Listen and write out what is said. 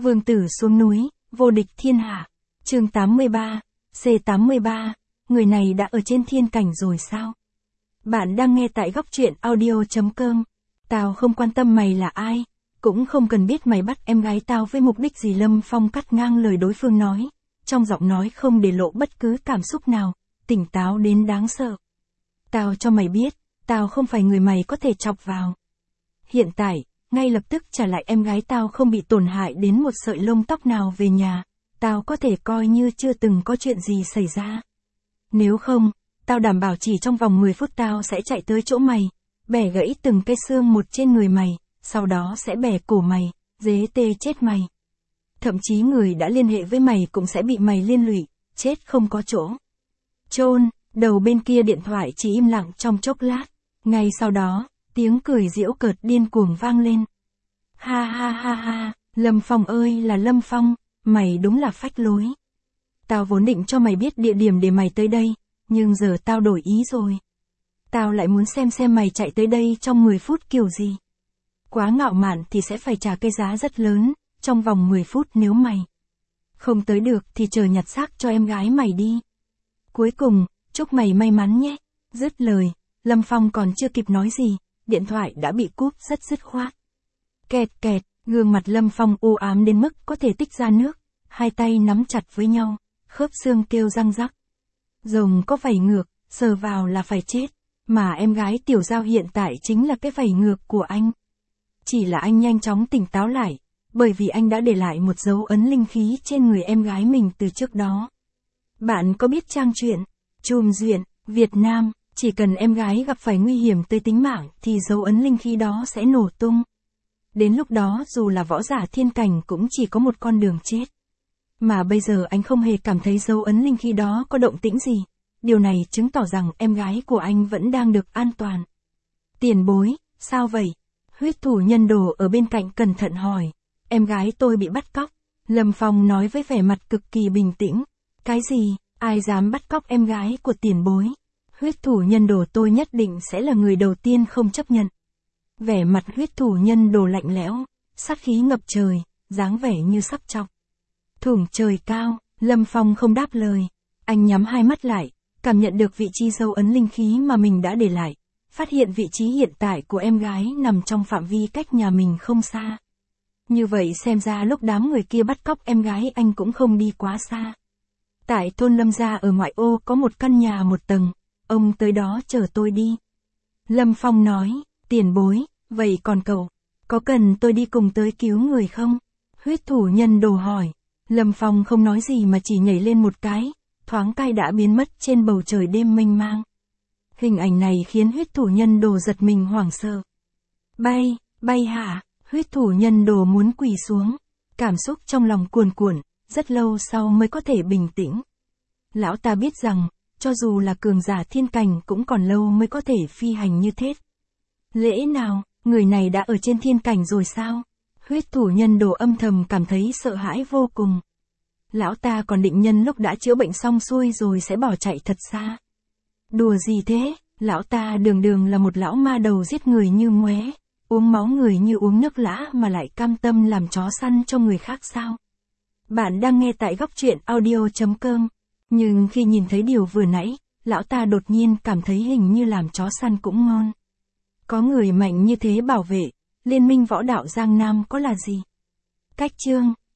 Vương tử xuống núi, vô địch thiên hạ. Chương 83, C83, người này đã ở trên thiên cảnh rồi sao? Bạn đang nghe tại góc truyện audio.com. Tao không quan tâm mày là ai, cũng không cần biết mày bắt em gái tao với mục đích gì. Lâm Phong cắt ngang lời đối phương nói, trong giọng nói không để lộ bất cứ cảm xúc nào, tỉnh táo đến đáng sợ. Tao cho mày biết, tao không phải người mày có thể chọc vào. Hiện tại, ngay lập tức trả lại em gái tao không bị tổn hại đến một sợi lông tóc nào về nhà, tao có thể coi như chưa từng có chuyện gì xảy ra. Nếu không, tao đảm bảo chỉ trong vòng 10 phút tao sẽ chạy tới chỗ mày, bẻ gãy từng cây xương một trên người mày, sau đó sẽ bẻ cổ mày, dế tê chết mày. Thậm chí người đã liên hệ với mày cũng sẽ bị mày liên lụy, chết không có chỗ chôn. Đầu bên kia điện thoại chỉ im lặng trong chốc lát, ngay sau đó, tiếng cười giễu cợt điên cuồng vang lên. Ha ha ha ha, Lâm Phong ơi là Lâm Phong, mày đúng là phách lối. Tao vốn định cho mày biết địa điểm để mày tới đây, nhưng giờ tao đổi ý rồi. Tao lại muốn xem mày chạy tới đây trong 10 phút kiểu gì. Quá ngạo mạn thì sẽ phải trả cái giá rất lớn, trong vòng 10 phút nếu mày không tới được thì chờ nhặt xác cho em gái mày đi. Cuối cùng, chúc mày may mắn nhé. Dứt lời, Lâm Phong còn chưa kịp nói gì, điện thoại đã bị cúp rất dứt khoát. Kẹt kẹt, gương mặt Lâm Phong u ám đến mức có thể tích ra nước, hai tay nắm chặt với nhau, khớp xương kêu răng rắc. Rồng có vảy ngược, sờ vào là phải chết, mà em gái Tiểu Giao hiện tại chính là cái vảy ngược của anh. Chỉ là anh nhanh chóng tỉnh táo lại, bởi vì anh đã để lại một dấu ấn linh khí trên người em gái mình từ trước đó. Bạn có biết trang truyện Chùm Duyện Việt Nam, chỉ cần em gái gặp phải nguy hiểm tới tính mạng thì dấu ấn linh khí đó sẽ nổ tung. Đến lúc đó dù là võ giả thiên cảnh cũng chỉ có một con đường chết. Mà bây giờ anh không hề cảm thấy dấu ấn linh khí đó có động tĩnh gì. Điều này chứng tỏ rằng em gái của anh vẫn đang được an toàn. Tiền bối, sao vậy? Huyết thủ nhân đồ ở bên cạnh cẩn thận hỏi. Em gái tôi bị bắt cóc. Lâm Phong nói với vẻ mặt cực kỳ bình tĩnh. Cái gì? Ai dám bắt cóc em gái của tiền bối? Huyết thủ nhân đồ tôi nhất định sẽ là người đầu tiên không chấp nhận. Vẻ mặt huyết thủ nhân đồ lạnh lẽo, sát khí ngập trời, dáng vẻ như sắp chọc thủng trời cao. Lâm Phong không đáp lời. Anh nhắm hai mắt lại, cảm nhận được vị trí dấu ấn linh khí mà mình đã để lại. Phát hiện vị trí hiện tại của em gái nằm trong phạm vi cách nhà mình không xa. Như vậy xem ra lúc đám người kia bắt cóc em gái anh cũng không đi quá xa. Tại thôn Lâm gia ở ngoại ô có một căn nhà một tầng, ông tới đó chờ tôi đi. Lâm Phong nói, tiền bối, vậy còn cậu, có cần tôi đi cùng tới cứu người không? Huyết thủ nhân đồ hỏi. Lâm Phong không nói gì mà chỉ nhảy lên một cái, thoáng cái đã biến mất trên bầu trời đêm mênh mang. Hình ảnh này khiến huyết thủ nhân đồ giật mình hoảng sợ. Bay hả? Huyết thủ nhân đồ muốn quỳ xuống. Cảm xúc trong lòng cuồn cuộn, rất lâu sau mới có thể bình tĩnh. Lão ta biết rằng, cho dù là cường giả thiên cảnh cũng còn lâu mới có thể phi hành như thế. Lẽ nào, người này đã ở trên thiên cảnh rồi sao? Huyết thủ nhân đồ âm thầm cảm thấy sợ hãi vô cùng. Lão ta còn định nhân lúc đã chữa bệnh xong xuôi rồi sẽ bỏ chạy thật xa. Đùa gì thế, lão ta đường là một lão ma đầu giết người như ngoé, uống máu người như uống nước lã mà lại cam tâm làm chó săn cho người khác sao? Bạn đang nghe tại góc truyện audio.com. Nhưng khi nhìn thấy điều vừa nãy, lão ta đột nhiên cảm thấy hình như làm chó săn cũng ngon. Có người mạnh như thế bảo vệ, Liên minh võ đạo Giang Nam có là gì? Cách chương